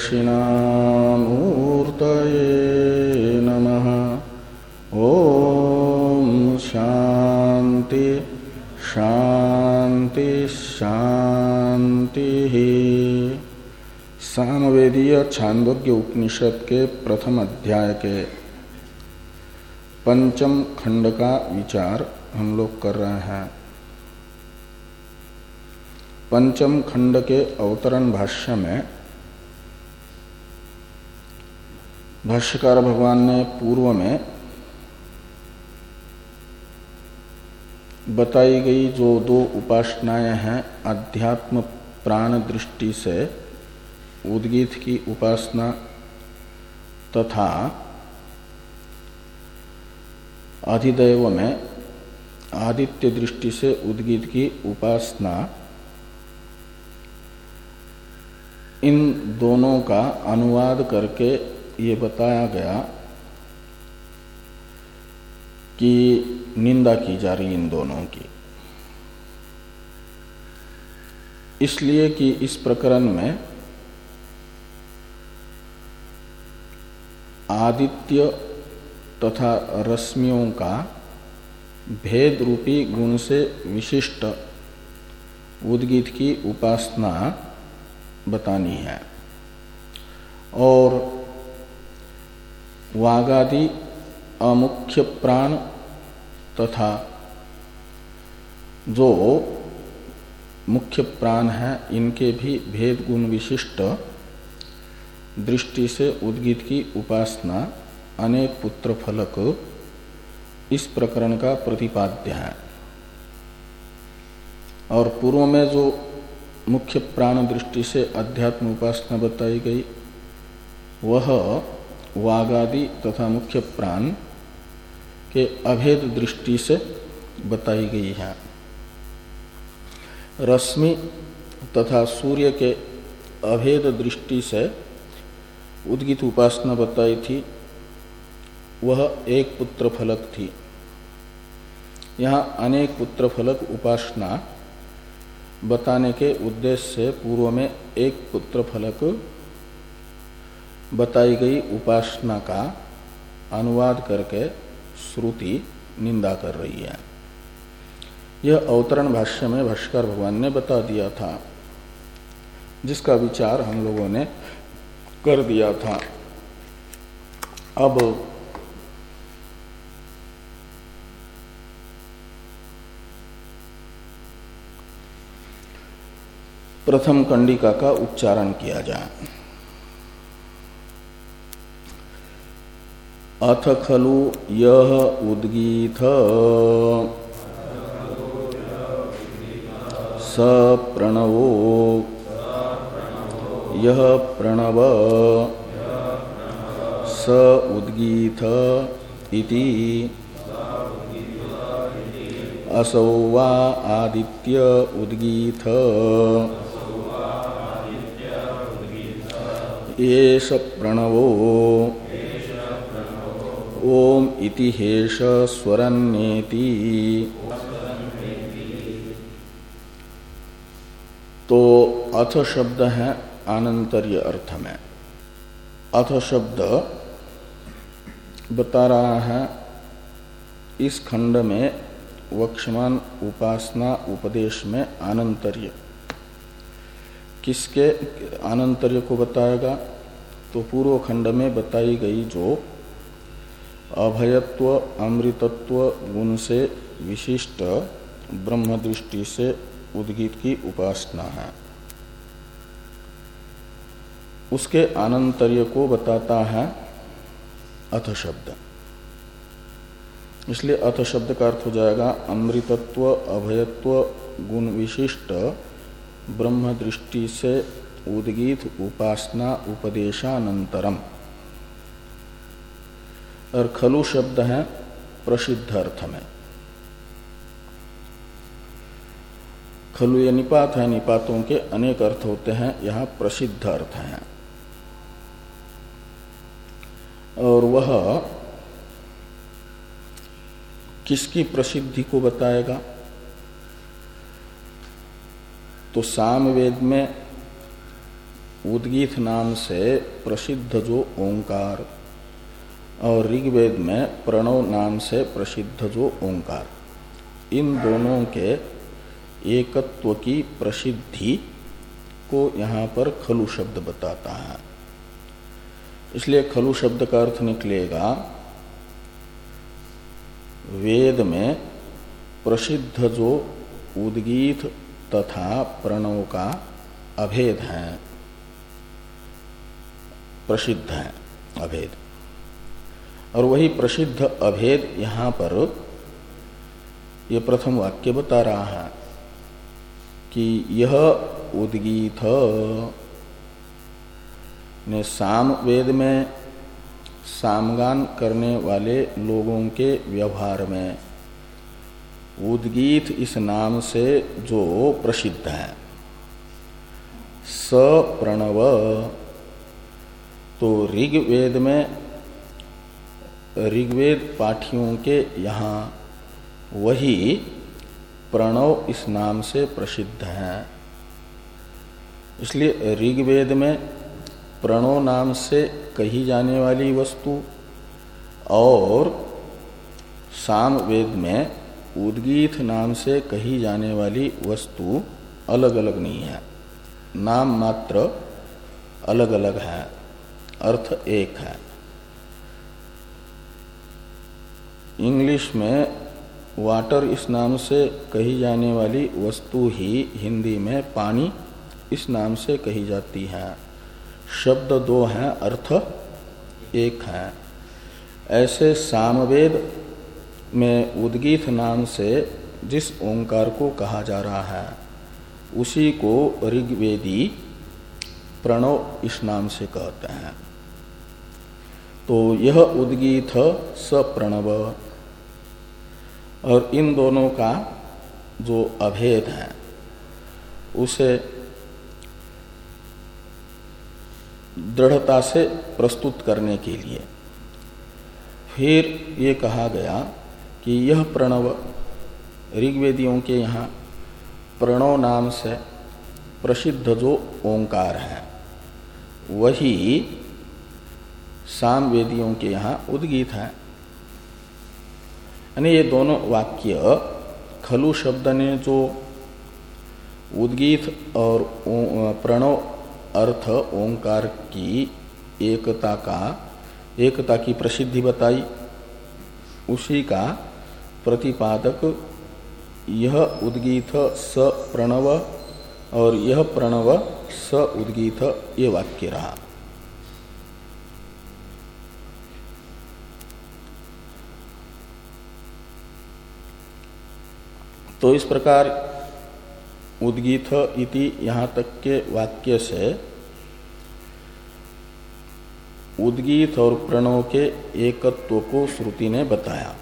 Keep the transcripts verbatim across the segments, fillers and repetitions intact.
दक्षिणामूर्तये नमः। ओम शांति शांति शांति। सामवेदीय छांदोग्य उपनिषद के प्रथम अध्याय के पंचम खंड का विचार हम लोग कर रहे हैं। पंचम खंड के अवतरण भाष्य में भाष्यकार भगवान ने पूर्व में बताई गई जो दो उपासनाएं हैं, अध्यात्म प्राण दृष्टि से उद्गीत की उपासना तथा अधिदैव में आदित्य दृष्टि से उद्गीत की उपासना, इन दोनों का अनुवाद करके ये बताया गया कि निंदा की जा रही इन दोनों की, इसलिए कि इस प्रकरण में आदित्य तथा रश्मियों का भेद रूपी गुण से विशिष्ट उद्गीत की उपासना बतानी है और वागादि अमुख्य प्राण तथा जो मुख्य प्राण है इनके भी भेद गुण विशिष्ट दृष्टि से उद्गीत की उपासना अनेक पुत्र फलक इस प्रकरण का प्रतिपाद्य है। और पूर्व में जो मुख्य प्राण दृष्टि से अध्यात्म उपासना बताई गई वह वागादि तथा मुख्य प्राण के अभेद दृष्टि से बताई गई है। रश्मि तथा सूर्य के अभेद दृष्टि से उद्गीत उपासना बताई थी, वह एक पुत्र फलक थी। यहाँ अनेक पुत्र फलक उपासना बताने के उद्देश्य से पूर्व में एक पुत्र फलक बताई गई उपासना का अनुवाद करके श्रुति निंदा कर रही है। यह अवतरण भाष्य में भाष्यकार भगवान ने बता दिया था, जिसका विचार हम लोगों ने कर दिया था। अब प्रथम कंडिका का उच्चारण किया जाए। अथ खलु यह उद्गीत स प्रणवो यह प्रणव स उद्गीत इति असौ वा आदित्य उद्गीत एष प्रणवो ओम इति हेष स्वरन्नेति। तो अथ शब्द है आनंतर्य अर्थ में। अथ शब्द बता रहा है इस खंड में वक्षमान उपासना उपदेश में आनंतर्य, किसके आनंतर्य को बताएगा? तो पूर्व खंड में बताई गई जो अभयत्व अमृतत्व गुण से विशिष्ट ब्रह्म दृष्टि से उद्गीत की उपासना है, उसके आनंतर्य को बताता है अथ शब्द। इसलिए अथ शब्द का अर्थ हो जाएगा अमृतत्व अभयत्व गुण विशिष्ट ब्रह्म दृष्टि से उद्गीत उपासना उपदेशानंतरम। और खलु शब्द है प्रसिद्ध अर्थ में। खलु ये निपात है, निपातों के अनेक अर्थ होते हैं, यहाँ प्रसिद्ध अर्थ है। और वह किसकी प्रसिद्धि को बताएगा? तो सामवेद में उद्गीत नाम से प्रसिद्ध जो ओंकार और ऋग्वेद में प्रणव नाम से प्रसिद्ध जो ओंकार, इन दोनों के एकत्व की प्रसिद्धि को यहाँ पर खलु शब्द बताता है। इसलिए खलु शब्द का अर्थ निकलेगा वेद में प्रसिद्ध जो उद्गीत तथा प्रणव का अभेद है, प्रसिद्ध है अभेद, और वही प्रसिद्ध अभेद यहाँ पर ये प्रथम वाक्य बता रहा है कि यह उद्गीत ने साम वेद में सामगान करने वाले लोगों के व्यवहार में उद्गीत इस नाम से जो प्रसिद्ध है, स प्रणव, तो ऋग्वेद में ऋग्वेद पाठियों के यहाँ वही प्रणव इस नाम से प्रसिद्ध है। इसलिए ऋग्वेद में प्रणव नाम से कही जाने वाली वस्तु और सामवेद में उद्गीत नाम से कही जाने वाली वस्तु अलग अलग नहीं है, नाम मात्र अलग अलग है, अर्थ एक है। इंग्लिश में वाटर इस नाम से कही जाने वाली वस्तु ही हिंदी में पानी इस नाम से कही जाती है। शब्द दो हैं, अर्थ एक है। ऐसे सामवेद में उद्गीत नाम से जिस ओंकार को कहा जा रहा है उसी को ऋग्वेदी प्रणव इस नाम से कहते हैं। तो यह उद्गीत स प्रणव, और इन दोनों का जो अभेद है उसे दृढ़ता से प्रस्तुत करने के लिए फिर ये कहा गया कि यह प्रणव, ऋग्वेदियों के यहाँ प्रणव नाम से प्रसिद्ध जो ओंकार है वही सामवेदियों के यहाँ उद्गीत है। यानी ये दोनों वाक्य खलु शब्द ने जो उद्गीत और प्रणव अर्थ ओंकार की एकता का एकता की प्रसिद्धि बताई, उसी का प्रतिपादक यह उद्गीत स प्रणव और यह प्रणव स उद्गीत ये वाक्य रहा। तो इस प्रकार उद्गीत इति यहाँ तक के वाक्य से उद्गीत और प्रणव के एकत्व को श्रुति ने बताया।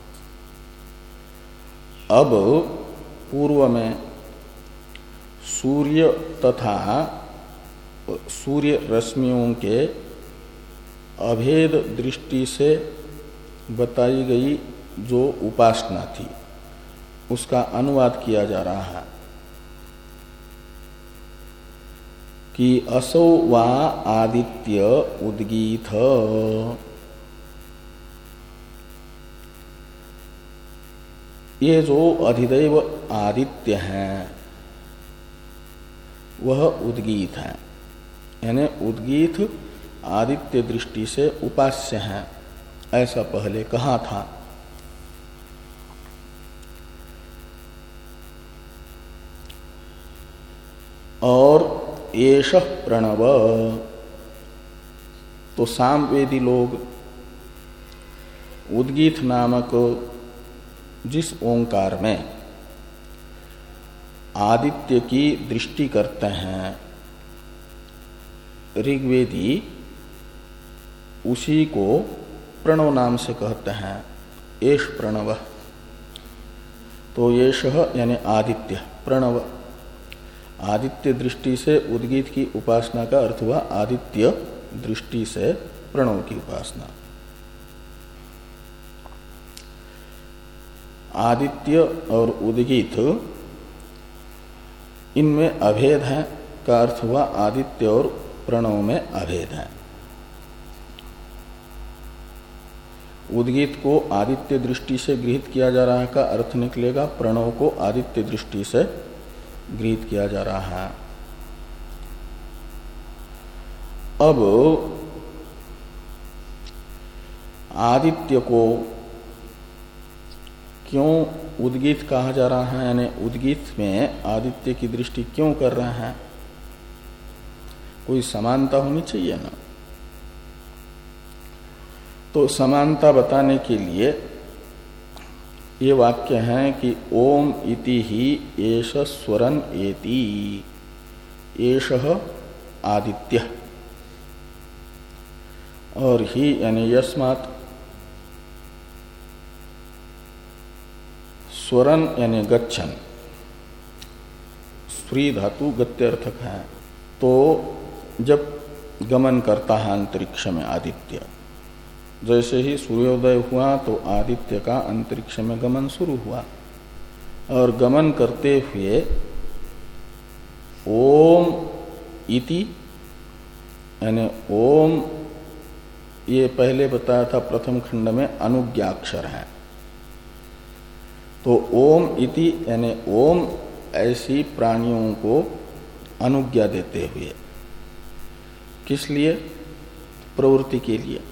अब पूर्व में सूर्य तथा सूर्य रश्मियों के अभेद दृष्टि से बताई गई जो उपासना थी उसका अनुवाद किया जा रहा है कि असौ वा आदित्य उद्गीत, ये जो अधिदैव आदित्य है वह उद्गीत है, यानी उद्गीत आदित्य दृष्टि से उपास्य है, ऐसा पहले कहा था। और एष प्रणव, तो सामवेदी लोग उद्गीत नामक जिस ओंकार में आदित्य की दृष्टि करते हैं ऋग्वेदी उसी को प्रणव नाम से कहते हैं, एष प्रणव। तो एष यानी आदित्य, प्रणव आदित्य दृष्टि से उद्गीत की उपासना का अर्थ हुआ आदित्य दृष्टि से प्रणव की उपासना। आदित्य और उद्गीत इनमें अभेद है का अर्थ हुआ आदित्य और प्रणव में अभेद है। उद्गीत को आदित्य दृष्टि से गृहीत किया जा रहा है का अर्थ निकलेगा प्रणव को आदित्य दृष्टि से गृहीत किया जा रहा है। अब आदित्य को क्यों उद्गीत कहा जा रहा है, यानी उद्गीत में आदित्य की दृष्टि क्यों कर रहे हैं? कोई समानता होनी चाहिए ना। तो समानता बताने के लिए ये वाक्य है कि ओम इति ही एष स्वरन एति, एष आदित्य, और ही यानी यस्मात्, स्वरन यानी गच्छन, स्त्री धातु गत्यर्थक है। तो जब गमन करता है अंतरिक्ष में आदित्य, जैसे ही सूर्योदय हुआ तो आदित्य का अंतरिक्ष में गमन शुरू हुआ, और गमन करते हुए ओम इति यानी ओम, ये पहले बताया था प्रथम खंड में अनुज्ञाक्षर है। तो ओम इति यानी ओम ऐसी प्राणियों को अनुज्ञा देते हुए, किस लिए? प्रवृत्ति के लिए।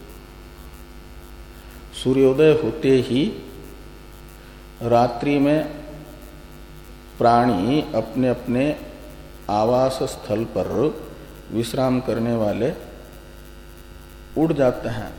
सूर्योदय होते ही रात्रि में प्राणी अपने अपने आवास स्थल पर विश्राम करने वाले उड़ जाते हैं,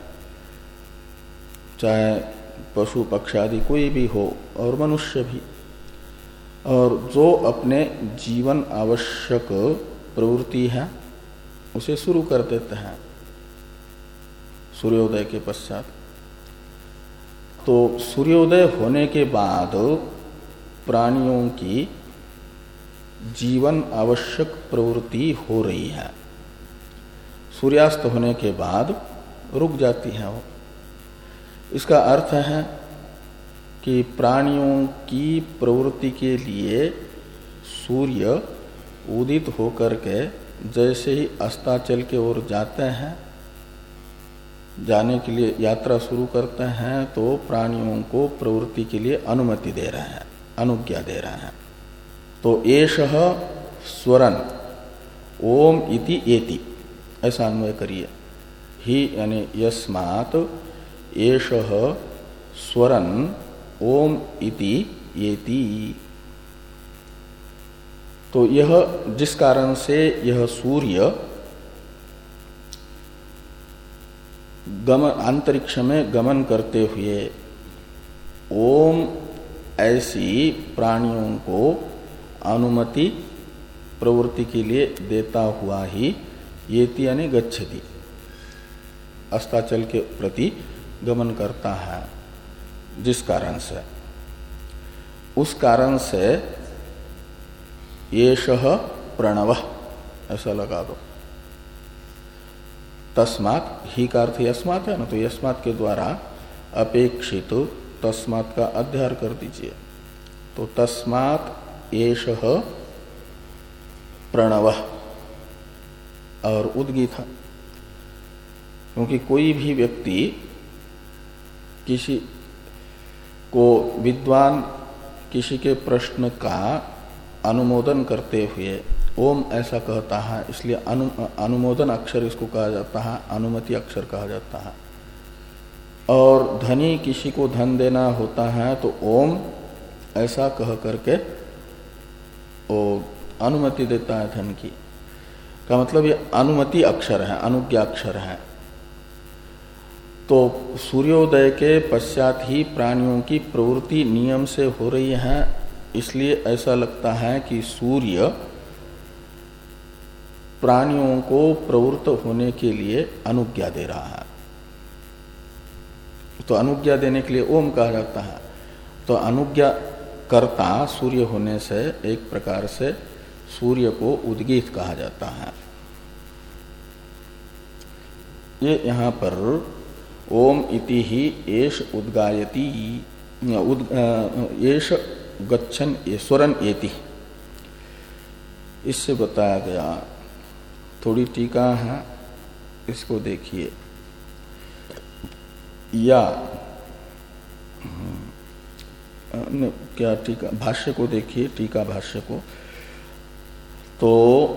चाहे पशु पक्षी आदि कोई भी हो और मनुष्य भी, और जो अपने जीवन आवश्यक प्रवृत्ति है उसे शुरू कर देते हैं सूर्योदय के पश्चात। तो सूर्योदय होने के बाद प्राणियों की जीवन आवश्यक प्रवृत्ति हो रही है, सूर्यास्त होने के बाद रुक जाती है वो। इसका अर्थ है कि प्राणियों की प्रवृत्ति के लिए सूर्य उदित होकर के जैसे ही अस्ताचल के ओर जाते हैं, जाने के लिए यात्रा शुरू करते हैं, तो प्राणियों को प्रवृत्ति के लिए अनुमति दे रहे हैं, अनुज्ञा दे रहे हैं। तो एषः स्वरन ओम इति एति, ऐसा अन्वय करिए। ही यानी यस्मात् एषः स्वरन ओम इति एति। तो यह जिस कारण से यह सूर्य गमन अंतरिक्ष में गमन करते हुए ओम ऐसी प्राणियों को अनुमति प्रवृत्ति के लिए देता हुआ ही येति यानी गच्छति, अस्ताचल के प्रति गमन करता है, जिस कारण से, उस कारण से एषः प्रणवः ऐसा लगा दो। तस्मात् ही का अर्थ यस्मात् है ना, तो यस्मात् के द्वारा अपेक्षित तो तस्मात् का अध्यार कर दीजिए। तो तस्मात् एषः प्रणवः और उद्गीत, क्योंकि कोई भी व्यक्ति किसी को विद्वान किसी के प्रश्न का अनुमोदन करते हुए ओम ऐसा कहता है, इसलिए अनु, अनुमोदन अक्षर इसको कहा जाता है, अनुमति अक्षर कहा जाता है। और धनी किसी को धन देना होता है तो ओम ऐसा कह करके वो अनुमति देता है धन की, का मतलब ये अनुमति अक्षर है, अनुज्ञा अक्षर है। तो सूर्योदय के पश्चात ही प्राणियों की प्रवृत्ति नियम से हो रही है, इसलिए ऐसा लगता है कि सूर्य प्राणियों को प्रवृत्त होने के लिए अनुज्ञा दे रहा है। तो अनुज्ञा देने के लिए ओम कहा जाता है। तो अनुज्ञा कर्ता सूर्य होने से एक प्रकार से सूर्य को उद्गीत कहा जाता है। ये यहाँ पर ओम इति ही एष उद्गायति, उद, एष गच्छन स्वरन एति, इससे बताया गया थोड़ी टीका है, इसको देखिए। या न, क्या टीका भाष्य को देखिए, टीका भाष्य को। तो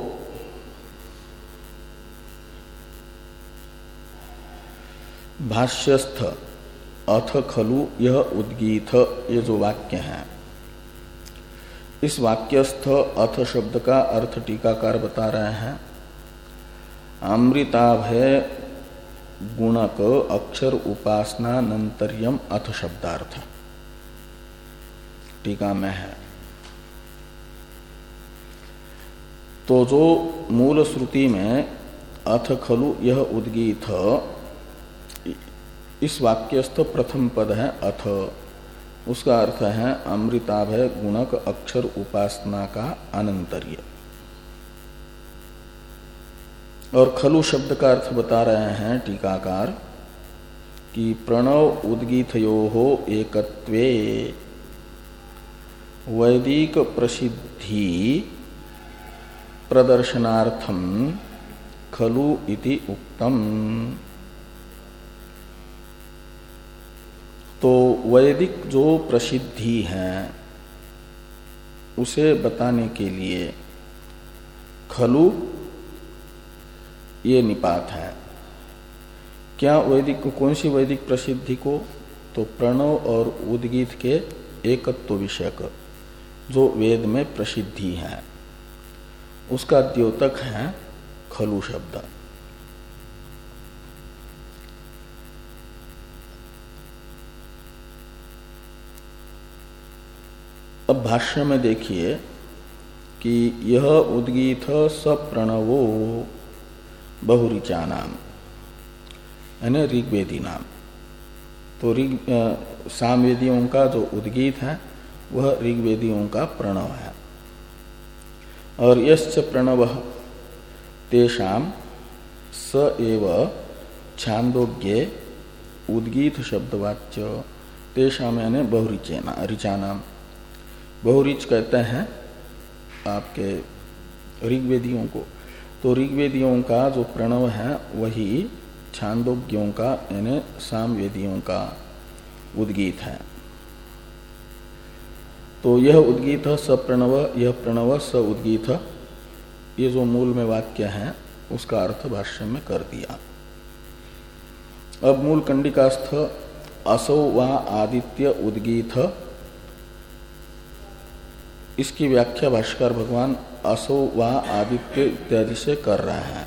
भाष्यस्थ अथ खलु यह उद्गीत, ये जो वाक्य है, इस वाक्यस्थ अथ शब्द का अर्थ टीकाकार बता रहे हैं। अमृताभय गुणक अक्षर उपासना नंतर्यम अथ शब्दार्थ, टीका में है। तो जो मूल श्रुति में अथ खलु यह उद्गीत, इस वाक्यस्थ प्रथम पद है अथ, उसका अर्थ है अमृताभय गुणक अक्षर उपासना का अनंतर्य। और खलु शब्द का अर्थ बता रहे हैं टीकाकार कि प्रणव उद्गीतयोः एकत्वे वैदिक प्रसिद्धि प्रदर्शनार्थम खलु इति उक्तम। तो वैदिक जो प्रसिद्धि है उसे बताने के लिए खलु ये निपात है। क्या वैदिक को, कौन सी वैदिक प्रसिद्धि को? तो प्रणव और उद्गीत के एकत्व विषयक जो वेद में प्रसिद्धि है उसका द्योतक है खलु शब्द। अब भाष्य में देखिए कि यह उद्गीत सप्रणवो बहुऋचा नाम, यानी ऋग्वेदी नाम। तो ऋग सामवेदियों का जो उद्गीत है वह ऋग्वेदियों का प्रणव है। और यश्च प्रणव तेषाम स एव छांदोग्ये उद्गीत शब्दवाच्य, तेषाम यानी बहुऋचेना ऋचा नाम। बहुऋच कहते हैं आपके ऋग्वेदियों को। तो ऋग्वेदियों का जो प्रणव है वही छांदोग्यों का यानी सामवेदियों का उद्गीत है। तो यह उद्गीत स प्रणव, यह प्रणव स उद्गीत, ये जो मूल में वाक्य है उसका अर्थ भाष्य में कर दिया। अब मूल कंडिकास्थ असौ वा आदित्य उद्गीत, इसकी व्याख्या भाष्यकार भगवान असौ वा आदित्य इत्यादि से कर रहे हैं।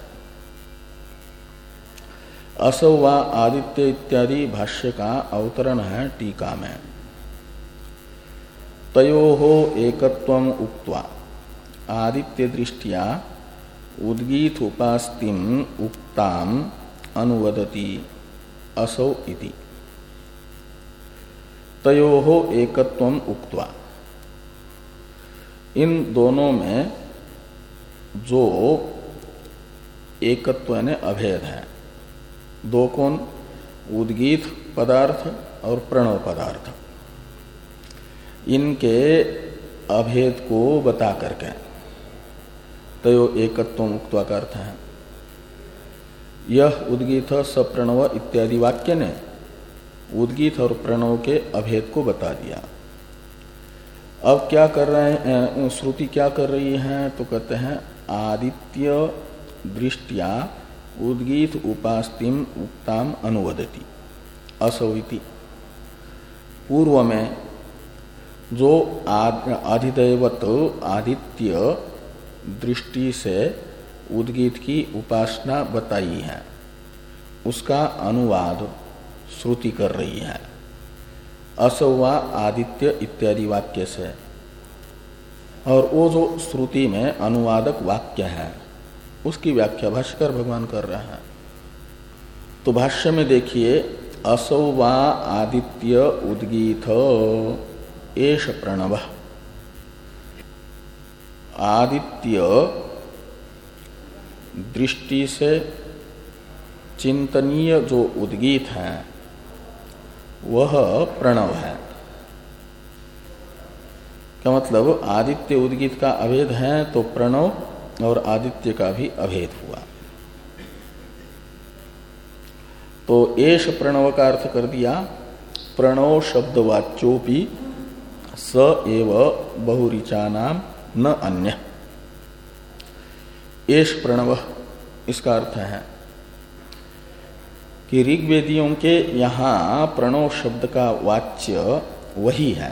असौ वा आदित्य इत्यादि भाष्य का अवतरण है टीका में। तयोः एकत्वम उक्त्वा आदित्य दृष्टिया उद्गीत उपास्तिम उक्ताम अनुवदति असौ इति। तयोः एकत्वम उक्त्वा, इन दोनों में जो एकत्व यानी अभेद है, दो कौन? उद्गीत पदार्थ और प्रणव पदार्थ, इनके अभेद को बता करके तयो एकत्व उक्त्वा का अर्थ है। यह उद्गीत सप्रणव इत्यादि वाक्य ने उद्गीत और प्रणव के अभेद को बता दिया। अब क्या कर रहे हैं, श्रुति क्या कर रही है? तो कहते हैं आदित्य दृष्टिया उद्गीत उपास्तिम उक्ताम अनुवदति असौ इति। पूर्व में जो आदिदैवत आदित्य दृष्टि से उद्गीत की उपासना बताई है उसका अनुवाद श्रुति कर रही है असौ वा आदित्य इत्यादि वाक्य से। और वो जो श्रुति में अनुवादक वाक्य है उसकी व्याख्या भाष्यकर भगवान कर रहे हैं। तो भाष्य में देखिए असौ वा आदित्य उद्गीत एष प्रणव। आदित्य दृष्टि से चिंतनीय जो उद्गीत है वह प्रणव है। क्या मतलब? आदित्य उद्गीत का अभेद है तो प्रणव और आदित्य का भी अभेद हुआ। तो एष प्रणव का अर्थ कर दिया प्रणव शब्दवाच्योपि स एव बहुरिचा नाम न अन्य। एष प्रणव इसका अर्थ है कि ऋग्वेदियों के यहाँ प्रणव शब्द का वाच्य वही है।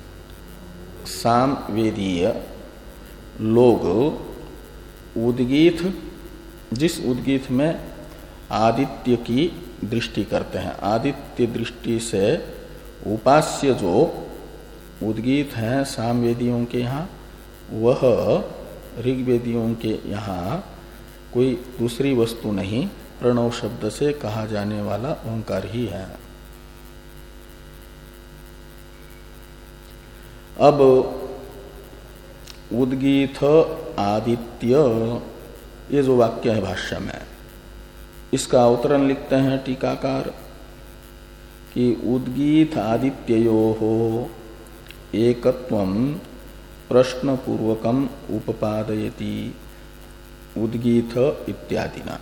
सामवेदीय लोग उद्गीत, जिस उद्गीत में आदित्य की दृष्टि करते हैं, आदित्य दृष्टि से उपास्य जो उद्गीत हैं सामवेदियों के यहाँ, वह ऋग्वेदियों के यहाँ कोई दूसरी वस्तु नहीं, प्रणव शब्द से कहा जाने वाला ओंकार ही है। अब उद्गीत आदित्य ये जो वाक्य है भाष्य में, इसका अवतरण लिखते हैं टीकाकार कि उद्गीत आदित्ययोः एकत्वं प्रश्नपूर्वकम उपपादयति उद्गीत इत्यादिना।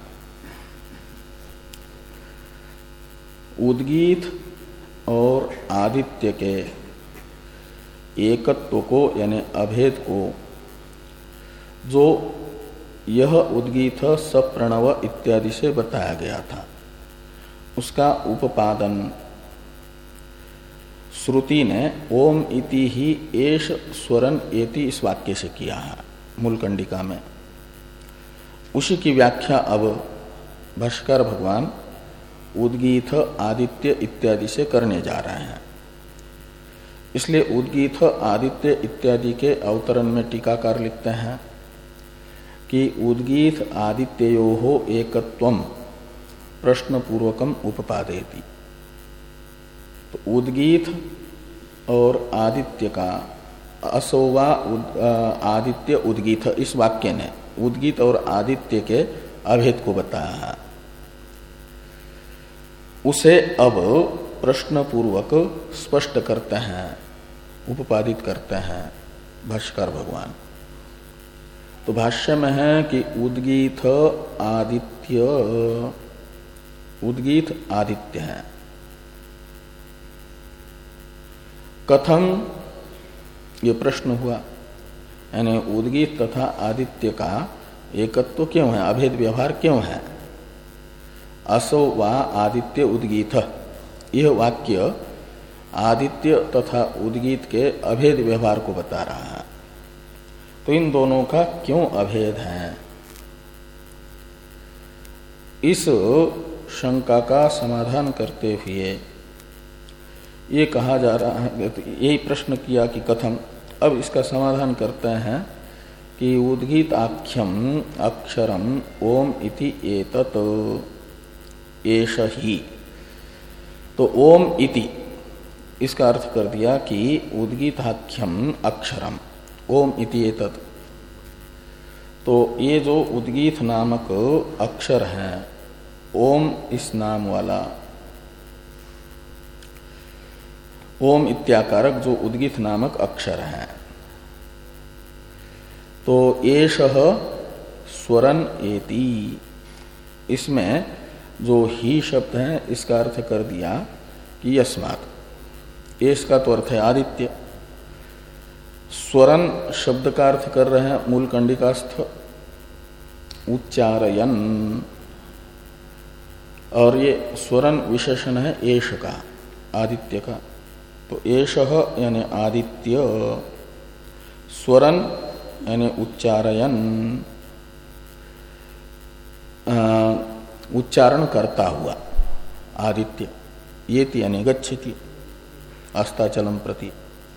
उद्गीत और आदित्य के एकत्व को यानी अभेद को जो यह उद्गीत सप्रणव इत्यादि से बताया गया था, उसका उपादन श्रुति ने ओम इति ही एष स्वरन एति इस वाक्य से किया है मूलकंडिका में। उसी की व्याख्या अब भाष्कर भगवान उद्गीत आदित्य इत्यादि से करने जा रहे हैं। इसलिए उद्गीत आदित्य इत्यादि के अवतरण में टीकाकार लिखते हैं कि उद्गीत आदित्ययोः एकत्वम प्रश्नपूर्वकम उपपादयति। तो उद्गीत और आदित्य का असोवा आदित्य उद्गीत इस वाक्य ने उद्गीत और आदित्य के अभेद को बताया है। उसे अब प्रश्न पूर्वक स्पष्ट करते हैं, उपपादित करते हैं भाष्कर भगवान। तो भाष्य में है कि उद्गीत आदित्य, उद्गीत आदित्य है। कथम ये प्रश्न हुआ, यानी उद्गीत तथा आदित्य का एकत्व क्यों है, अभेद व्यवहार क्यों है। असो वा आदित्य उद्गीत, यह वाक्य आदित्य तथा उद्गीत के अभेद व्यवहार को बता रहा है। तो इन दोनों का क्यों अभेद है, इस शंका का समाधान करते हुए ये कहा जा रहा है, यही प्रश्न किया कि कथम। अब इसका समाधान करते हैं कि उद्गीत आख्यम अक्षरम ओम इति एतत एष ही। तो ओम इति इसका अर्थ कर दिया कि उद्गीताख्यम अक्षरम ओम इति एतत। तो ये जो उद्गीत नामक अक्षर है, ओम इस नाम वाला, ओम इत्याकारक जो उद्गीत नामक अक्षर है, तो एषः स्वरन एति, इसमें जो ही शब्द है इसका अर्थ कर दिया कि यस्मात्। एष का तो अर्थ है आदित्य, स्वरन शब्द का अर्थ कर रहे हैं मूल कंडिकास्थ उच्चारयन, और ये स्वरन विशेषण है एष का, आदित्य का। तो एषः यानी आदित्य, स्वरन यानी उच्चारयन, उच्चारण करता हुआ आदित्य, येति यानी गच्छति अस्ताचलम प्रति।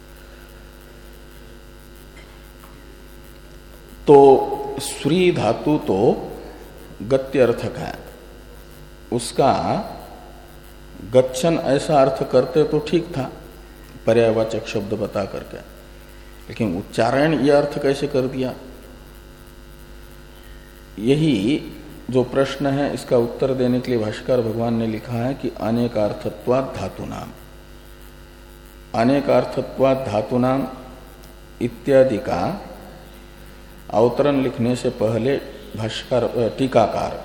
तो श्री धातु तो गत्यर्थक है, उसका गच्छन ऐसा अर्थ करते तो ठीक था पर्यायवाचक शब्द बता करके, लेकिन उच्चारण यह अर्थ कैसे कर दिया। यही जो प्रश्न है इसका उत्तर देने के लिए भाष्कर भगवान ने लिखा है कि अनेकार्थत्वात् धातुनाम, अनेकार्थत्वात् धातुनाम इत्यादि का अवतरण लिखने से पहले भाष्यकार टीकाकार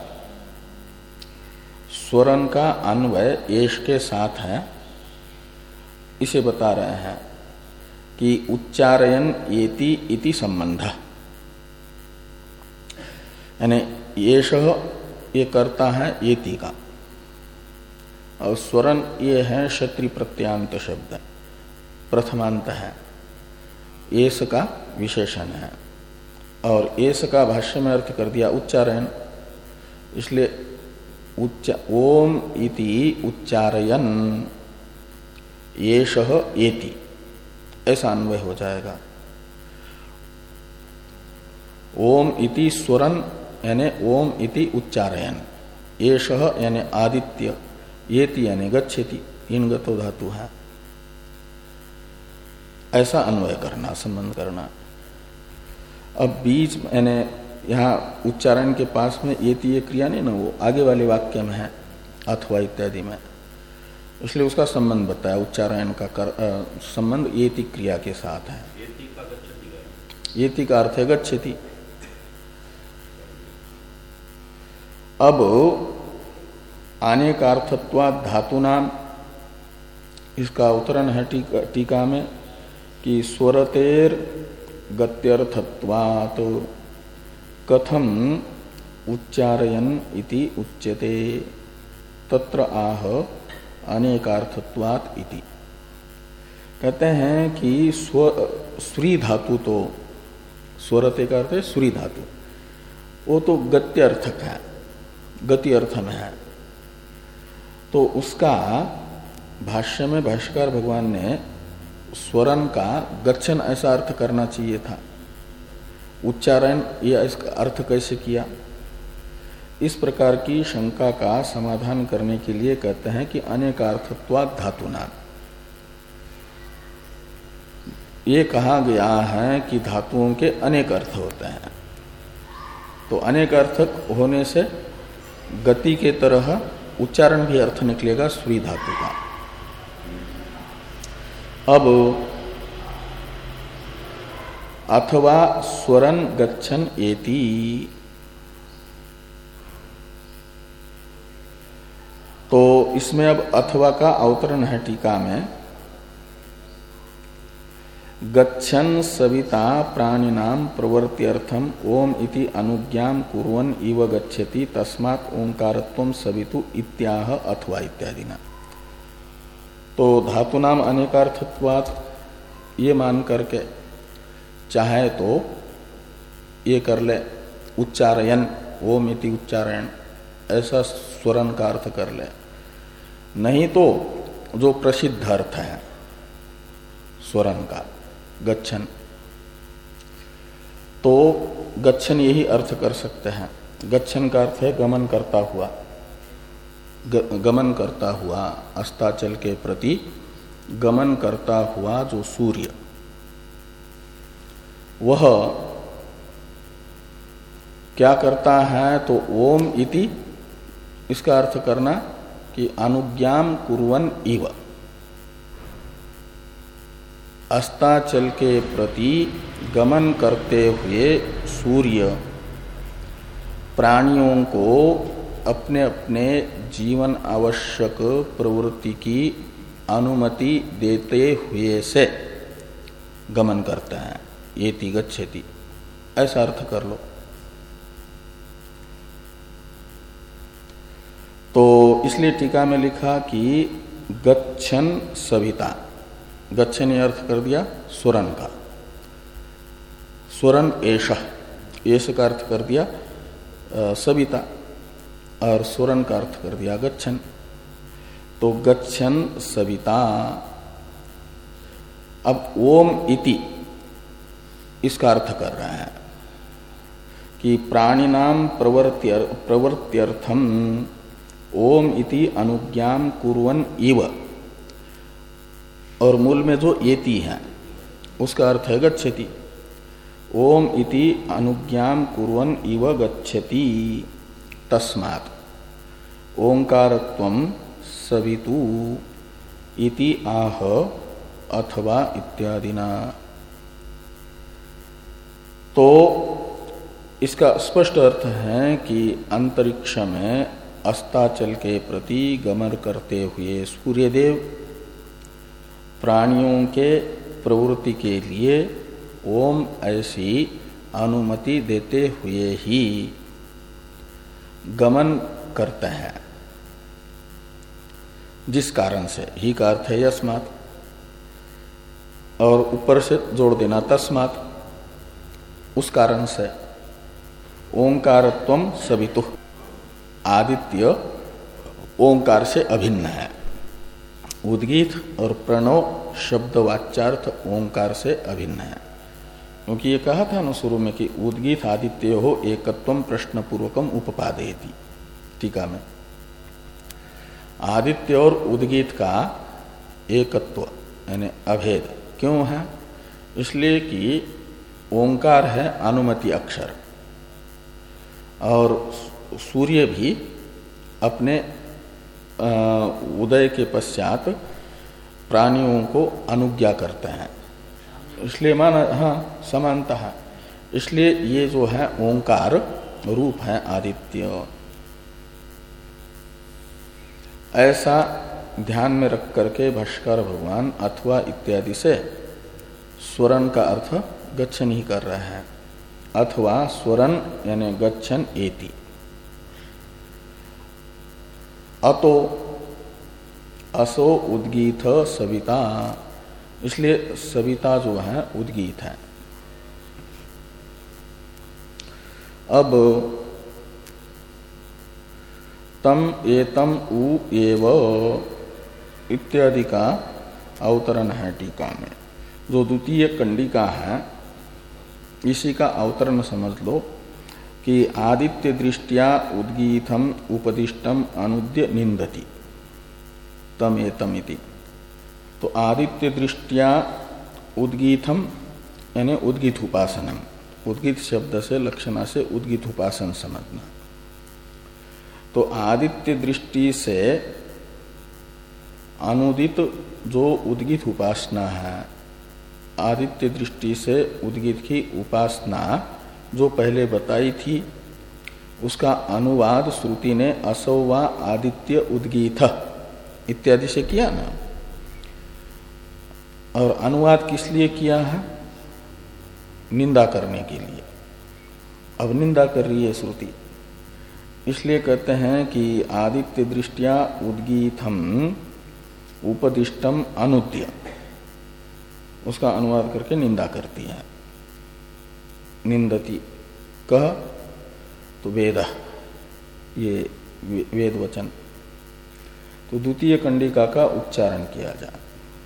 स्वरन का अन्वय एश के साथ है, इसे बता रहे हैं कि उच्चारयन येति इति संबंध, यानी येष ये करता है येति का, और स्वरन ये है क्षत्रि प्रत्यांत शब्द, प्रथमांत है, एस का विशेषण है, और एस का भाष्य में अर्थ कर दिया उच्चारयन, इसलिए उच्चा ओम इति उच्चारयन येषः येति ऐसा अन्वय हो जाएगा। ओम इति स्वरन यानी ओम इति उच्चारयन, येषः यानी आदित्य, येति यानी गच्छति, इनगतो धातु है, ऐसा अन्वय करना, संबंध करना। अब बीच यानी यहाँ उच्चारण के पास में येति ये क्रिया नहीं ना, वो आगे वाले वाक्य में है अथवा इत्यादि में, इसलिए उसका संबंध बताया। उच्चारण का कर, आ, संबंध येति क्रिया के साथ है। येति का अर्थ है गच्छति। अब अनेकार्थत्वात् धातुनाम, इसका अवतरण है टीका, टीका में कि स्वरतेर गत्यर्थत्वात् कथम उच्चारयन इति उच्यते तत्र आह अनेकार्थत्वात् इति। कहते हैं कि स्व श्री धातु, तो स्वरते का अर्थ है श्री धातु, वो तो गत्यर्थक है, गति अर्थ में है, तो उसका भाष्य में भाष्यकार भगवान ने स्वरन का गच्छन ऐसा अर्थ करना चाहिए था। उच्चारण यह इसका अर्थ कैसे किया? इस प्रकार की शंका का समाधान करने के लिए कहते हैं कि अनेकार्थत्वात् धातुना, ये कहा गया है कि धातुओं के अनेक अर्थ होते हैं, तो अनेक अर्थक होने से गति के तरह उच्चारण भी अर्थ निकलेगा श्री धातु का। अब अथवा स्वरन गच्छन एति, तो इसमें अब अथवा का अवतरण है टीका में, गच्छन सविता प्राणिनाम प्रवर्त्यर्थम ओम इति अनुज्ञाम कुर्वन् इव गच्छति तस्मात् ओंकारत्वं सवितु इत्याह अथवा इत्यादि ना। तो धातुनाम अनेकार्थत्वात् ये मान करके चाहे तो ये कर ले उच्चारयन, ओम इति उच्चारण, ऐसा स्वरन का अर्थ कर ले, नहीं तो जो प्रसिद्ध अर्थ है स्वरन का गच्छन, तो गच्छन यही अर्थ कर सकते हैं। गच्छन का अर्थ है गमन करता हुआ, गमन करता हुआ, अस्ताचल के प्रति गमन करता हुआ जो सूर्य, वह क्या करता है? तो ओम इति, इसका अर्थ करना कि अनुज्ञाम कुर्वन् इव, अस्ताचल के प्रति गमन करते हुए सूर्य प्राणियों को अपने अपने जीवन आवश्यक प्रवृत्ति की अनुमति देते हुए से गमन करते हैं, येति गच्छति, ऐसा अर्थ कर लो। तो इसलिए टीका में लिखा कि गच्छन सविता, गच्छन ये अर्थ कर दिया स्वरन का, स्वरन एषः, एष का अर्थ कर दिया सविता, और स्वरन का अर्थ कर दिया गच्छन। तो गच्छन सविता, अब ओम इति इसका अर्थ कर रहे हैं कि प्राणिनाम प्रवर्त्य प्रवर्त्यर्थम ओम इति अनुज्ञाम कुर्वन् इव, और मूल में जो येति है उसका अर्थ है गच्छति। ओम इति अनुज्ञाम कुर्वन् इव गच्छति तस्मात् ओंकारत्वं सवितु इति आह अथवा इत्यादिना। तो इसका स्पष्ट अर्थ है कि अंतरिक्ष में अस्ताचल के प्रति गमन करते हुए सूर्यदेव प्राणियों के प्रवृत्ति के लिए ओम ऐसी अनुमति देते हुए ही गमन करते हैं। जिस कारण से, ही का अर्थ है यस्मात्, और ऊपर से जोड़ देना तस्मात्, उस कारण से। ओंकारत्वम सवितुः, आदित्य ओंकार से अभिन्न है। उद्गीत और प्रणव शब्द वाच्यार्थ ओंकार से अभिन्न है। क्योंकि ये कहा था ना शुरू में कि उद्गीत आदित्य हो एकत्वम प्रश्न पूर्वकम उपपादयति, टीका में। आदित्य और उद्गीत का एकत्व यानी अभेद क्यों है? इसलिए कि ओंकार है अनुमति अक्षर और सूर्य भी अपने उदय के पश्चात प्राणियों को अनुज्ञा करते हैं, इसलिए माना हाँ समानता है। इसलिए ये जो है ओंकार रूप है आदित्य। ऐसा ध्यान में रख करके भाष्कर भगवान अथवा इत्यादि से स्वरण का अर्थ गच्छन ही कर रहे हैं। अथवा स्वरण यानी गच्छन एति। अतो असो उद्गीत सविता, इसलिए सविता जो है उद्गीत है। अब तम एतम उ एव इत्यादि का अवतरण है टीका में। जो द्वितीय कंडिका है इसी का अवतरण समझ लो कि आदित्य दृष्टिया उद्गीतम उपदिष्टम अनुद्य निंदति तम एतम इति। तो आदित्य दृष्टिया उद्गीतम यानी उद्गीत उपासनम, उद्गीत शब्द से लक्षणा से उद्गीत उपासन समझना। तो आदित्य दृष्टि से अनुदित जो उद्गीत उपासना है, आदित्य दृष्टि से उद्गीत की उपासना जो पहले बताई थी, उसका अनुवाद श्रुति ने असौ वा आदित्य उद्गीत इत्यादि से किया ना। और अनुवाद किस लिए किया है? निंदा करने के लिए। अब निंदा कर रही है श्रुति, इसलिए कहते हैं कि आदित्य दृष्टिया उद्गीतम उपदिष्टम अनुद्य, उसका अनुवाद करके निंदा करती है। निंदति कह तो वेद, ये वेद वचन। तो द्वितीय कंडिका का उच्चारण किया जाए।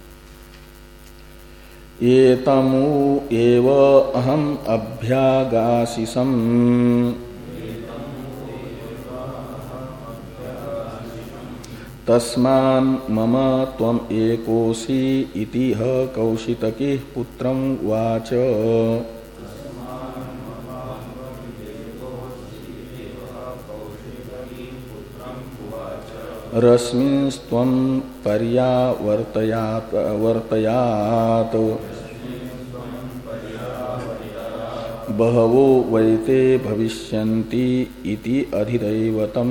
एतमु एव अहम अभ्यागासिसम तस्मान मम त्वम एकोसी इति ह कौशितकी पुत्रं वाच। रश्मिस्त्वं पर्यावर्तयात् वर्तयात् बहवो वैते भविष्यन्ति इति अधिदैवतम्।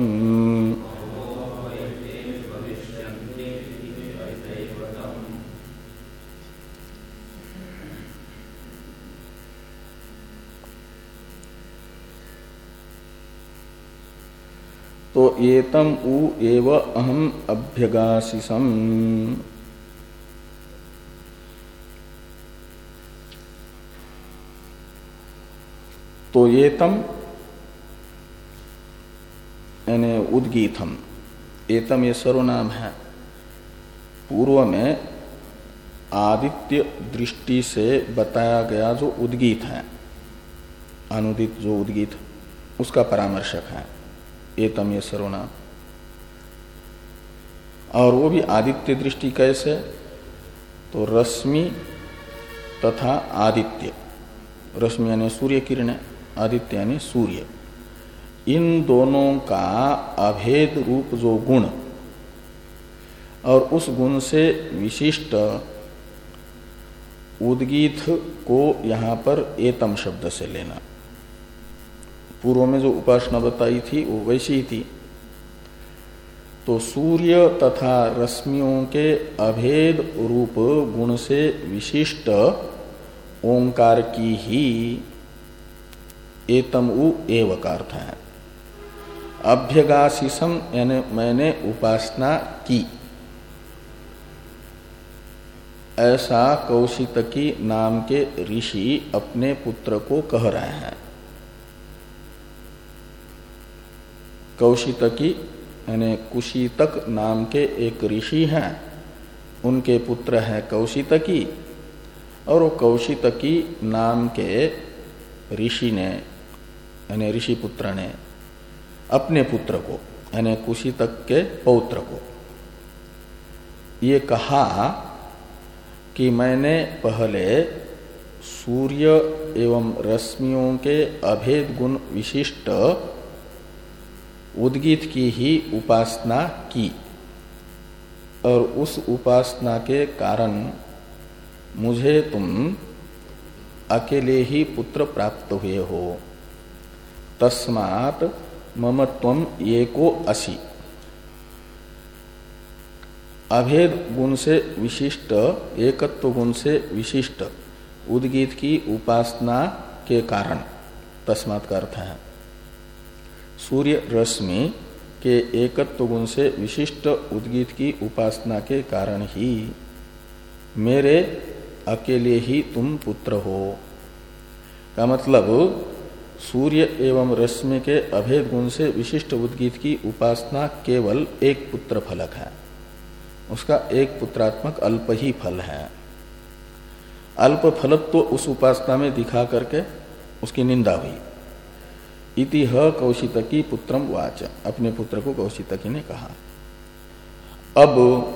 तो एतम उ एव अहम अभ्यगासिसम, तो एतम यानी उद्गीतम, एतम ये सर्वनाम है। पूर्व में आदित्य दृष्टि से बताया गया जो उद्गीत है, अनुदित जो उद्गीत, उसका परामर्शक है एतम ये सर्वनाम। और वो भी आदित्य दृष्टि कैसे? तो रश्मि तथा आदित्य, रश्मि यानी सूर्य किरणें, आदित्य यानी सूर्य, इन दोनों का अभेद रूप जो गुण, और उस गुण से विशिष्ट उद्गीत को यहां पर एतम शब्द से लेना। पूर्व में जो उपासना बताई थी वो वैसी ही थी। तो सूर्य तथा रश्मियों के अभेद रूप गुण से विशिष्ट ओंकार की ही एतम उ एव का अर्थ है। अभ्यगासीसम यानी मैंने उपासना की, ऐसा कौशितकी नाम के ऋषि अपने पुत्र को कह रहे हैं। कौशितकी यानी कुशितक नाम के एक ऋषि हैं, उनके पुत्र हैं कौशितकी, और वो कौशितकी नाम के ऋषि ने यानी ऋषि पुत्र ने अपने पुत्र को यानी कुशितक के पौत्र को ये कहा कि मैंने पहले सूर्य एवं रश्मियों के अभेद गुण विशिष्ट उद्गीत की ही उपासना की, और उस उपासना के कारण मुझे तुम अकेले ही पुत्र प्राप्त हुए हो। तस्मात् मम त्वम एको असि। अभेद गुण से विशिष्ट, एकत्व गुण से विशिष्ट उद्गीत की उपासना के कारण, तस्मात् का अर्थ है सूर्य रश्मि के एकत्व गुण से विशिष्ट उद्गीत की उपासना के कारण ही मेरे अकेले ही तुम पुत्र हो। का मतलब सूर्य एवं रश्मि के अभेद गुण से विशिष्ट उद्गीत की उपासना केवल एक पुत्र फलक है, उसका एक पुत्रात्मक अल्प ही फल है। अल्प फलत्व तो उस उपासना में दिखा करके उसकी निंदा हुई। इति ह कौशितकी पुत्रम वाच, अपने पुत्र को कौशितकी ने कहा। अब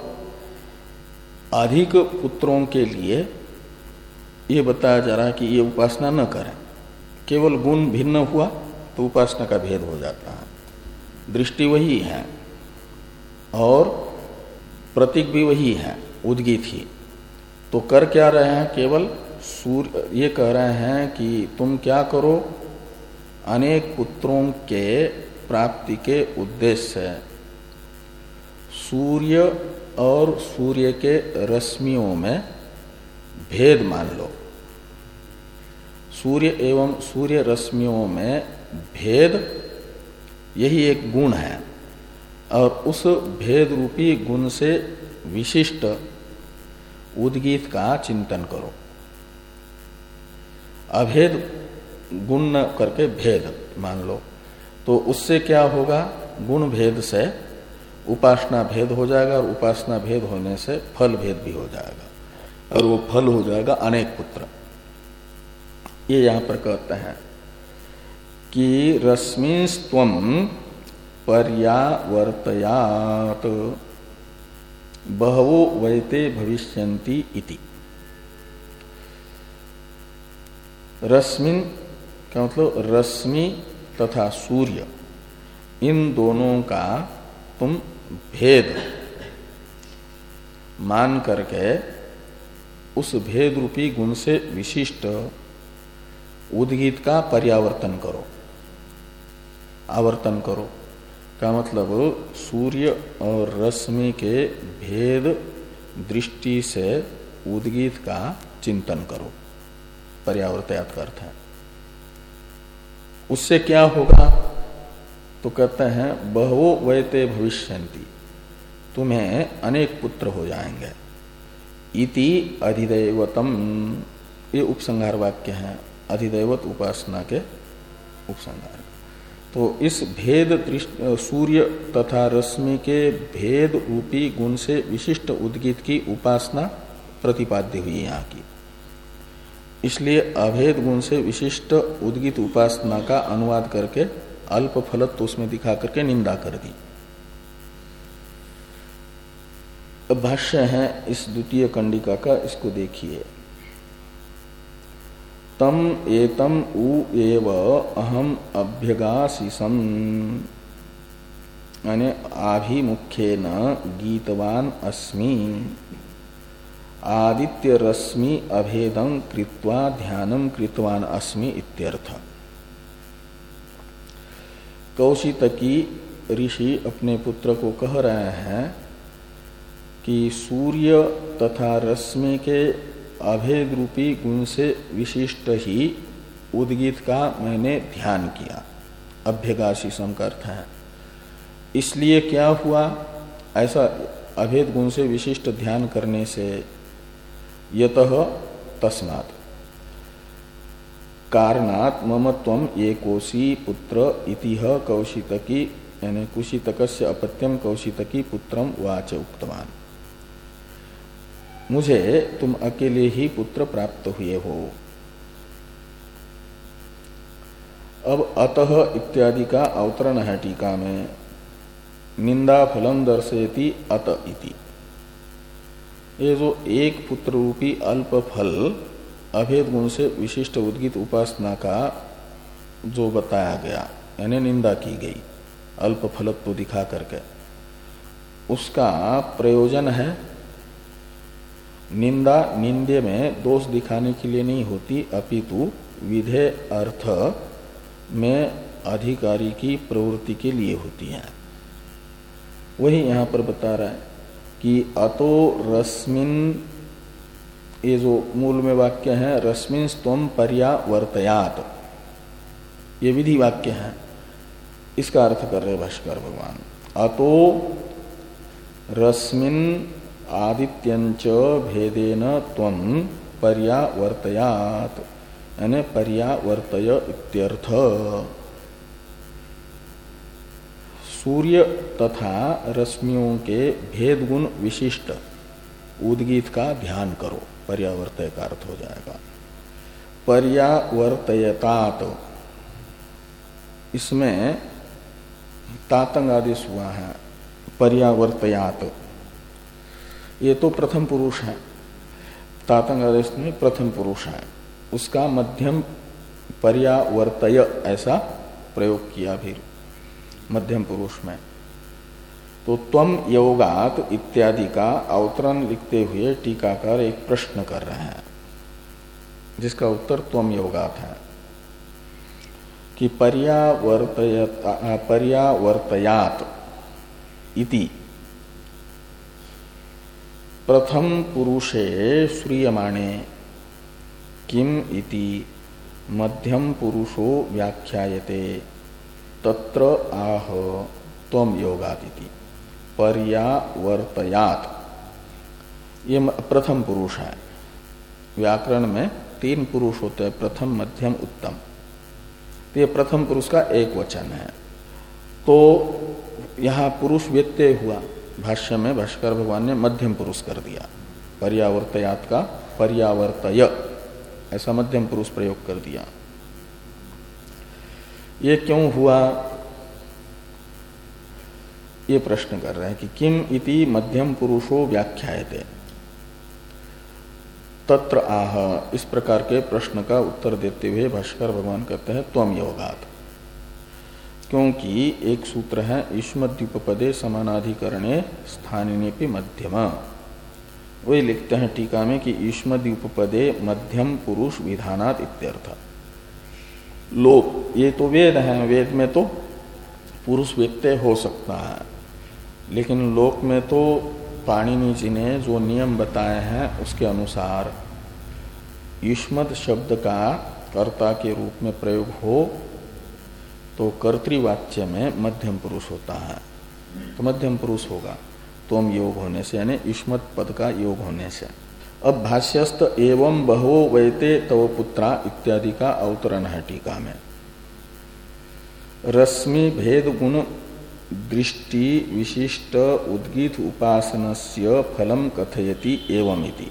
अधिक पुत्रों के लिए ये बताया जा रहा है कि ये उपासना न करें, केवल गुण भिन्न हुआ तो उपासना का भेद हो जाता है। दृष्टि वही है और प्रतीक भी वही है, उद्गीत ही। तो कर क्या रहे हैं, केवल सूर्य ये कह रहे हैं कि तुम क्या करो, अनेक पुत्रों के प्राप्ति के उद्देश्य से सूर्य और सूर्य के रश्मियों में भेद मान लो। सूर्य एवं सूर्य रश्मियों में भेद यही एक गुण है, और उस भेद रूपी गुण से विशिष्ट उद्गीत का चिंतन करो। अभेद गुण न करके भेद मान लो, तो उससे क्या होगा, गुण भेद से उपासना भेद हो जाएगा, और उपासना भेद होने से फल भेद भी हो जाएगा, और वो फल हो जाएगा अनेक पुत्र। ये यहां पर कहते हैं कि रश्मिस्त्वम पर्यावर्तयात बहवो वैते भविष्यन्ति इति। रश्मिन का मतलब रश्मि तथा सूर्य, इन दोनों का तुम भेद मान करके उस भेद रूपी गुण से विशिष्ट उद्गीत का पर्यावर्तन करो, आवर्तन करो। का मतलब सूर्य और रश्मि के भेद दृष्टि से उद्गीत का चिंतन करो, पर्यावर्तयात का अर्थ है। उससे क्या होगा, तो कहते हैं बहवो वैते भविष्यन्ति, तुम्हें अनेक पुत्र हो जाएंगे। इति अधिदैवतम, ये उपसंहार वाक्य है, अधिदैवत उपासना के उपसंहार। तो इस भेद सूर्य तथा रश्मि के भेद रूपी गुण से विशिष्ट उद्गीत की उपासना प्रतिपाद्य हुई यहाँ की। इसलिए अभेद गुण से विशिष्ट उद्गीत उपासना का अनुवाद करके अल्प फलत तो उसमें दिखा करके निंदा कर दी। अब भाष्य है इस द्वितीय कंडिका का, इसको देखिए। तम एतम उ एव अहम अभ्यगासीसम, यानी आभिमुख्येन गीतवान अस्मि, आदित्य रश्मि अभेदं कृत्वा ध्यानं कृतवान अस्मि इत्यर्थ। कौशितकी ऋषि अपने पुत्र को कह रहे हैं कि सूर्य तथा रश्मि के अभेद रूपी गुण से विशिष्ट ही उद्गीत का मैंने ध्यान किया। अभ्यगाशीसम का अर्थ है। इसलिए क्या हुआ, ऐसा अभेद गुण से विशिष्ट ध्यान करने से यतः तस्मात् कारणात् मम त्वम एकोसी पुत्र इतिह कौशितकी यानी कुशितकस्य अपत्यम कौशितकी पुत्रम वाच उक्तवान। मुझे तुम अकेले ही पुत्र प्राप्त हुए हो। अब अतः इत्यादि का अवतरण है टीका में। निंदा फलम दर्शयति अत इति। ये जो एक पुत्र रूपी अल्प फल अभेद गुण से विशिष्ट उद्गीत उपासना का जो बताया गया, यानी निंदा की गई अल्प फलत्व दिखा करके, उसका प्रयोजन है निंदा निंदे में दोष दिखाने के लिए नहीं होती, अपितु विधेय अर्थ में अधिकारी की प्रवृत्ति के लिए होती है। वही यहां पर बता रहा है कि अतो रश्मिन, ये जो मूल में वाक्य है रश्मिन स्तम पर्यावर्तयात, ये विधि वाक्य है, इसका अर्थ कर रहे भाष्कर भगवान। अतो रश्मिन आदित्यंच भेदेन त्वं पर्यावर्तयात, यानी पर्यावर्तय इत्यर्थ। सूर्य तथा रश्मियों के भेद गुण विशिष्ट उद्गीत का ध्यान करो, पर्यावर्तय का अर्थ हो जाएगा। पर्यावर्तयतात, इसमें तातंग आदेश हुआ है। पर्यावर्तयात ये तो प्रथम पुरुष है, तातंग आदेश में प्रथम पुरुष है, उसका मध्यम पर्यावर्तय ऐसा प्रयोग किया फिर मध्यम पुरुष में। तो त्वम योगात इत्यादि का अवतरण लिखते हुए टीकाकार एक प्रश्न कर रहे हैं, जिसका उत्तर त्वम योगात है कि पर्यावर्तयता पर्यावर्तयात इति प्रथम पुरुषे श्रूयमाणे किम इति मध्यम पुरुषो व्याख्यायते तत्र आह त्वम योगात इति पर्यावर्तयात। ये प्रथम पुरुष है। व्याकरण में तीन पुरुष होते हैं, प्रथम मध्यम उत्तम। तो ये प्रथम पुरुष का एक वचन है। तो यहाँ पुरुष व्यत्यय हुआ, भाष्य में भाष्कर भगवान ने मध्यम पुरुष कर दिया। पर्यावर्तयात का पर्यावर्तय ऐसा मध्यम पुरुष प्रयोग कर दिया। ये क्यों हुआ, ये प्रश्न कर रहे हैं कि किम इति मध्यम पुरुषो व्याख्यायते तत्र आह। इस प्रकार के प्रश्न का उत्तर देते हुए भाष्कर भगवान कहते हैं त्वम योगात, क्योंकि एक सूत्र है युष्मद्युपपदे समानाधिकरणे स्थानिनेपि मध्यम। वही लिखते हैं टीका में कि युष्मद्युपपदे मध्यम पुरुष विधानात इत्यर्थ। लोक, ये तो वेद है, वेद में तो पुरुष व्यक्ति हो सकता है, लेकिन लोक में तो पाणिनि जी ने जो नियम बताए हैं उसके अनुसार युष्मद् शब्द का कर्ता के रूप में प्रयोग हो तो कर्तृवाच्य में मध्यम पुरुष होता है, तो मध्यम पुरुष होगा त्वम योग होने से, यानी युष्मत् पद का योग होने से। अब भाष्यस्त एवं बहो वैते तव पुत्रा इत्यादि का अवतरण है टीका में। रश्मि भेद गुण दृष्टि विशिष्ट उद्गीत उपासनस्य फलम कथयति एवमिति।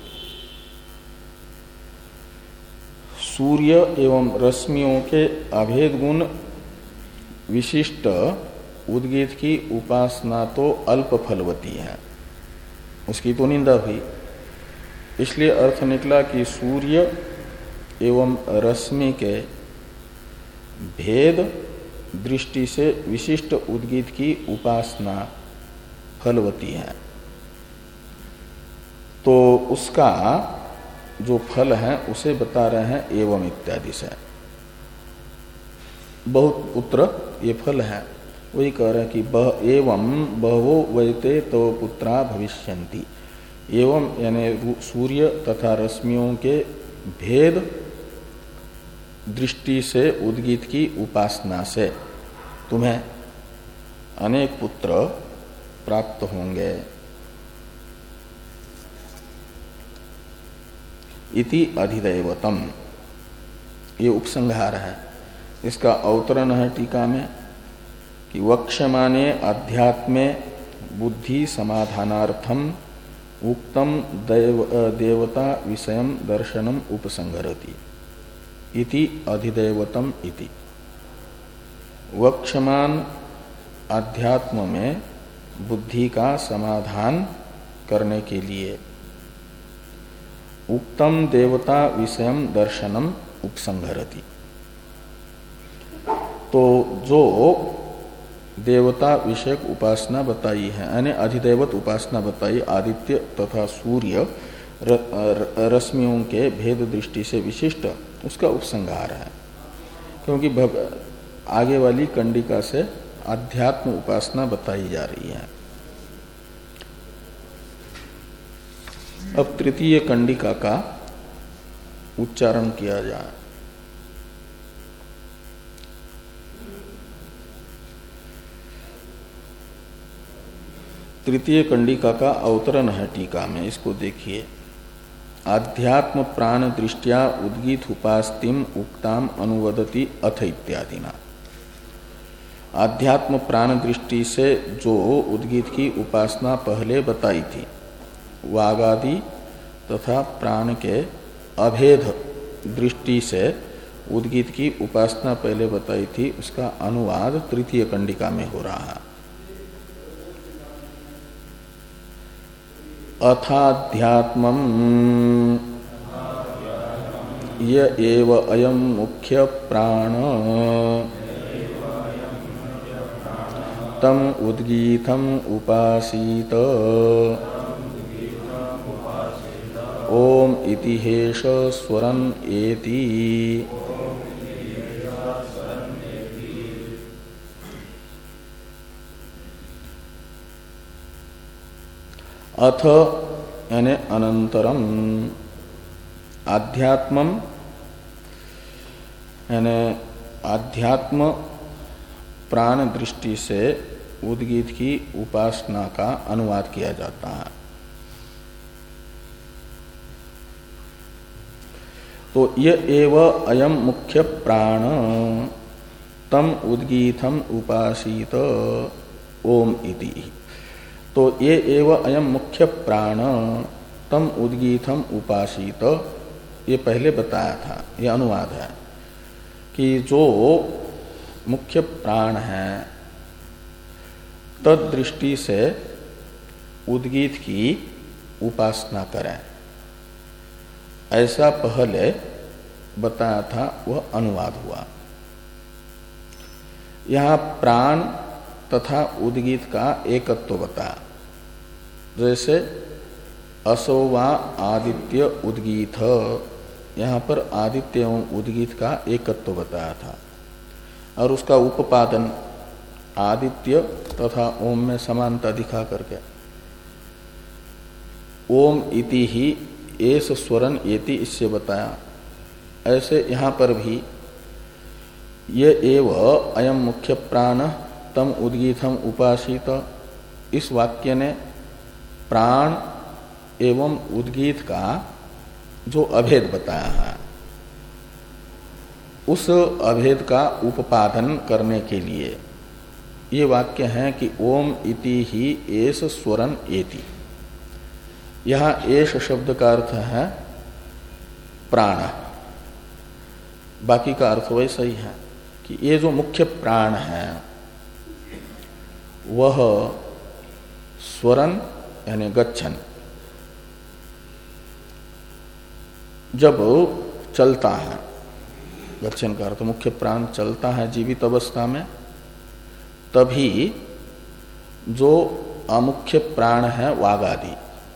सूर्य एवं रश्मियों के अभेद गुण विशिष्ट उद्गीत की उपासना तो अल्प फलवती है, उसकी तो निंदा हुई। इसलिए अर्थ निकला कि सूर्य एवं रश्मि के भेद दृष्टि से विशिष्ट उद्गीत की उपासना फलवती है, तो उसका जो फल है उसे बता रहे हैं एवं इत्यादि से। बहुत पुत्र ये फल है, वही कह रहे हैं कि बह एवं बहवो वैते तव पुत्रा भविष्यन्ति। एवं यानी सूर्य तथा रश्मियों के भेद दृष्टि से उद्गीत की उपासना से तुम्हें अनेक पुत्र प्राप्त होंगे। इति अधिदैवतम, ये उपसंहार है। इसका अवतरण है टीका में कि वक्ष्यमाने अध्यात्मे बुद्धि समाधानार्थम उक्तम देव, देवता विषयम दर्शनम उपसंहरति इति अधिदैवतम इति। वक्ष्यमान अध्यात्म में बुद्धि का समाधान करने के लिए उक्तम देवता विषयम दर्शनम उपसंहरति। तो जो देवता विषयक उपासना बताई है, यानी अधिदैवत उपासना बताई, आदित्य तथा सूर्य रश्मियों के भेद दृष्टि से विशिष्ट, उसका उपसंहार है। क्योंकि आगे वाली कंडिका से अध्यात्म उपासना बताई जा रही है। अब तृतीय कंडिका का उच्चारण किया जाए। तृतीय कंडिका का अवतरण है टीका में, इसको देखिए। आध्यात्म प्राण दृष्टिया उद्गीत उपास्तिम उक्ताम अनुवदति अथ इत्यादिना। आध्यात्म प्राण दृष्टि से जो उद्गीत की उपासना पहले बताई थी, वागादि तथा प्राण के अभेद दृष्टि से उद्गीत की उपासना पहले बताई थी, उसका अनुवाद तृतीय कंडिका में हो रहा है। अथाध्यात्मं य एव अयं मुख्य प्राण तम उद्गीतम उपासीत ओम इति हेष स्वरन एति। अथ यानी अनंतरम, आध्यात्मम यानी आध्यात्म प्राण दृष्टि से उद्गीत की उपासना का अनुवाद किया जाता है। तो ये एव अयम मुख्य प्राण तम उद्गीतम उपासीत ओम इति। तो ये एव अयम मुख्य प्राण तम उद्गीतम उपासीत, ये पहले बताया था, ये अनुवाद है कि जो मुख्य प्राण है तद दृष्टि से उद्गीत की उपासना करें, ऐसा पहले बताया था, वह अनुवाद हुआ। यहाँ प्राण तथा उद्गीत का एकत्व बताया। जैसे असोवा आदित्य उद्गीत, यहाँ पर आदित्य एवं उद्गीत का एकत्व बताया था, और उसका उपादन आदित्य तथा ओम में समानता दिखा करके ओम इति ही एस स्वरन एति इससे बताया। ऐसे यहाँ पर भी ये एव अयम मुख्य प्राण तम उद्गीतम उपासित, इस वाक्य ने प्राण एवं उद्गीत का जो अभेद बताया है, उस अभेद का उपादन करने के लिए ये वाक्य है कि ओम इति ही एस स्वरन एति। यहाँ एस शब्द का अर्थ है प्राण, बाकी का अर्थ वैसा ही है कि ये जो मुख्य प्राण है वह स्वरन यानी गच्छन, जब चलता है, गच्छन का अर्थ मुख्य प्राण चलता है जीवित अवस्था में, तभी जो अमुख्य प्राण है वागादि,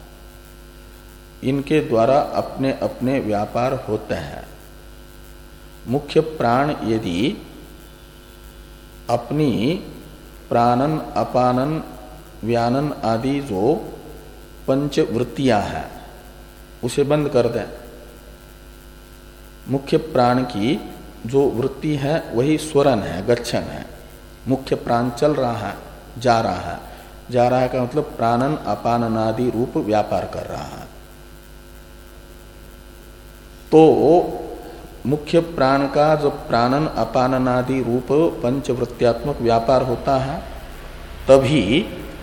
इनके द्वारा अपने अपने व्यापार होते हैं। मुख्य प्राण यदि अपनी प्राणन अपानन व्यानन आदि जो पंच वृत्तियां हैं उसे बंद कर दें। मुख्य प्राण की जो वृत्ति है वही स्वरन है, गच्छन है। मुख्य प्राण चल रहा है, जा रहा है। जा रहा है का मतलब प्राणन अपाननादि रूप व्यापार कर रहा है। तो मुख्य प्राण का जब प्राणन अपाननादि रूप पंचवृत्त्यात्मक व्यापार होता है तभी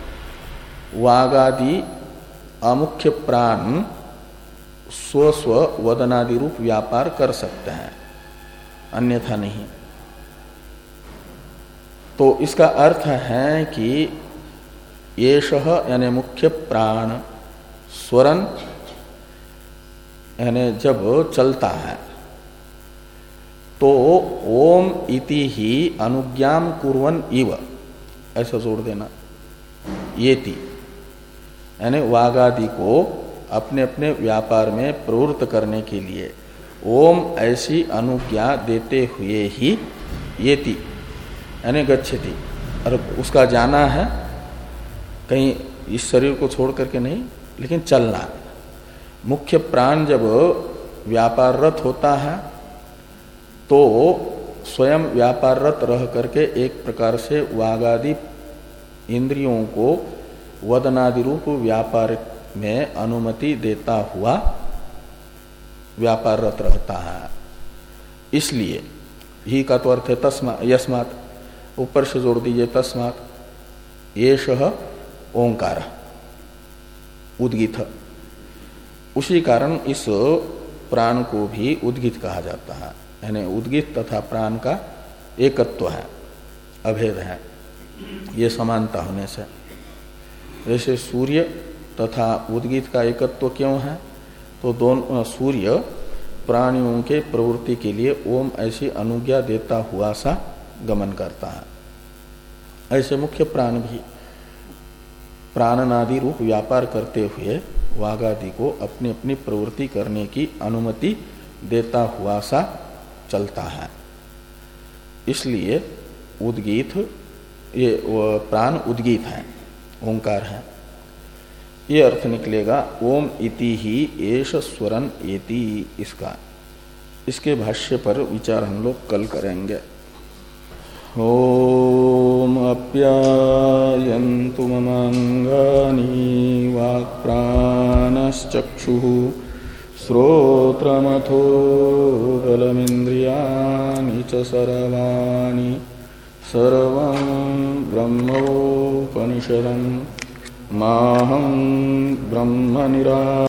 वागादि अमुख्य प्राण स्व स्व वदनादि रूप व्यापार कर सकते हैं, अन्यथा नहीं। तो इसका अर्थ है कि येषः यानी मुख्य प्राण स्वरन यानी जब चलता है तो ओम इति ही अनुज्ञाम कुर्वन इव, ऐसा जोड़ देना, येति यानी वागादि को अपने अपने व्यापार में प्रवृत्त करने के लिए ओम ऐसी अनुज्ञा देते हुए ही येति यानी गच्छति, और उसका जाना है कहीं इस शरीर को छोड़ करके नहीं, लेकिन चलना। मुख्य प्राण जब व्यापाररत होता है तो स्वयं व्यापाररत रह करके एक प्रकार से वागादि इंद्रियों को वदनादि रूप व्यापार में अनुमति देता हुआ व्यापाररत रहता है। इसलिए ही का तो अर्थ है तस्मा यस्मात्, ऊपर से जोड़ दीजिए तस्मात् येषः ओंकार उद्गीत। उसी कारण इस प्राण को भी उद्गीत कहा जाता है, यानी उद्गीत तथा प्राण का एकत्व है, अभेद है, ये समानता होने से। जैसे सूर्य तथा उद्गीत का एकत्व क्यों है, तो दोनों सूर्य प्राणियों के प्रवृत्ति के लिए ओम ऐसी अनुज्ञा देता हुआ सा गमन करता है। ऐसे मुख्य प्राण भी प्राणनादि रूप व्यापार करते हुए वागादि को अपनी अपनी प्रवृत्ति करने की अनुमति देता हुआ सा चलता है। इसलिए उद्गीत, ये प्राण उद्गीत है, ओंकार है। ये अर्थ निकलेगा ओम इति ही एष स्वरन एति, इसका। इसके भाष्य पर विचार हम लोग कल करेंगे। ओम अप्यायन्तु ममांगानि वाक्प्राणश्चक्षुः श्रोत्रमथो बलमिन्द्रियाणि च सर्वाणि सर्वं ब्रह्मोपनिषदं माहं ब्रह्म निरा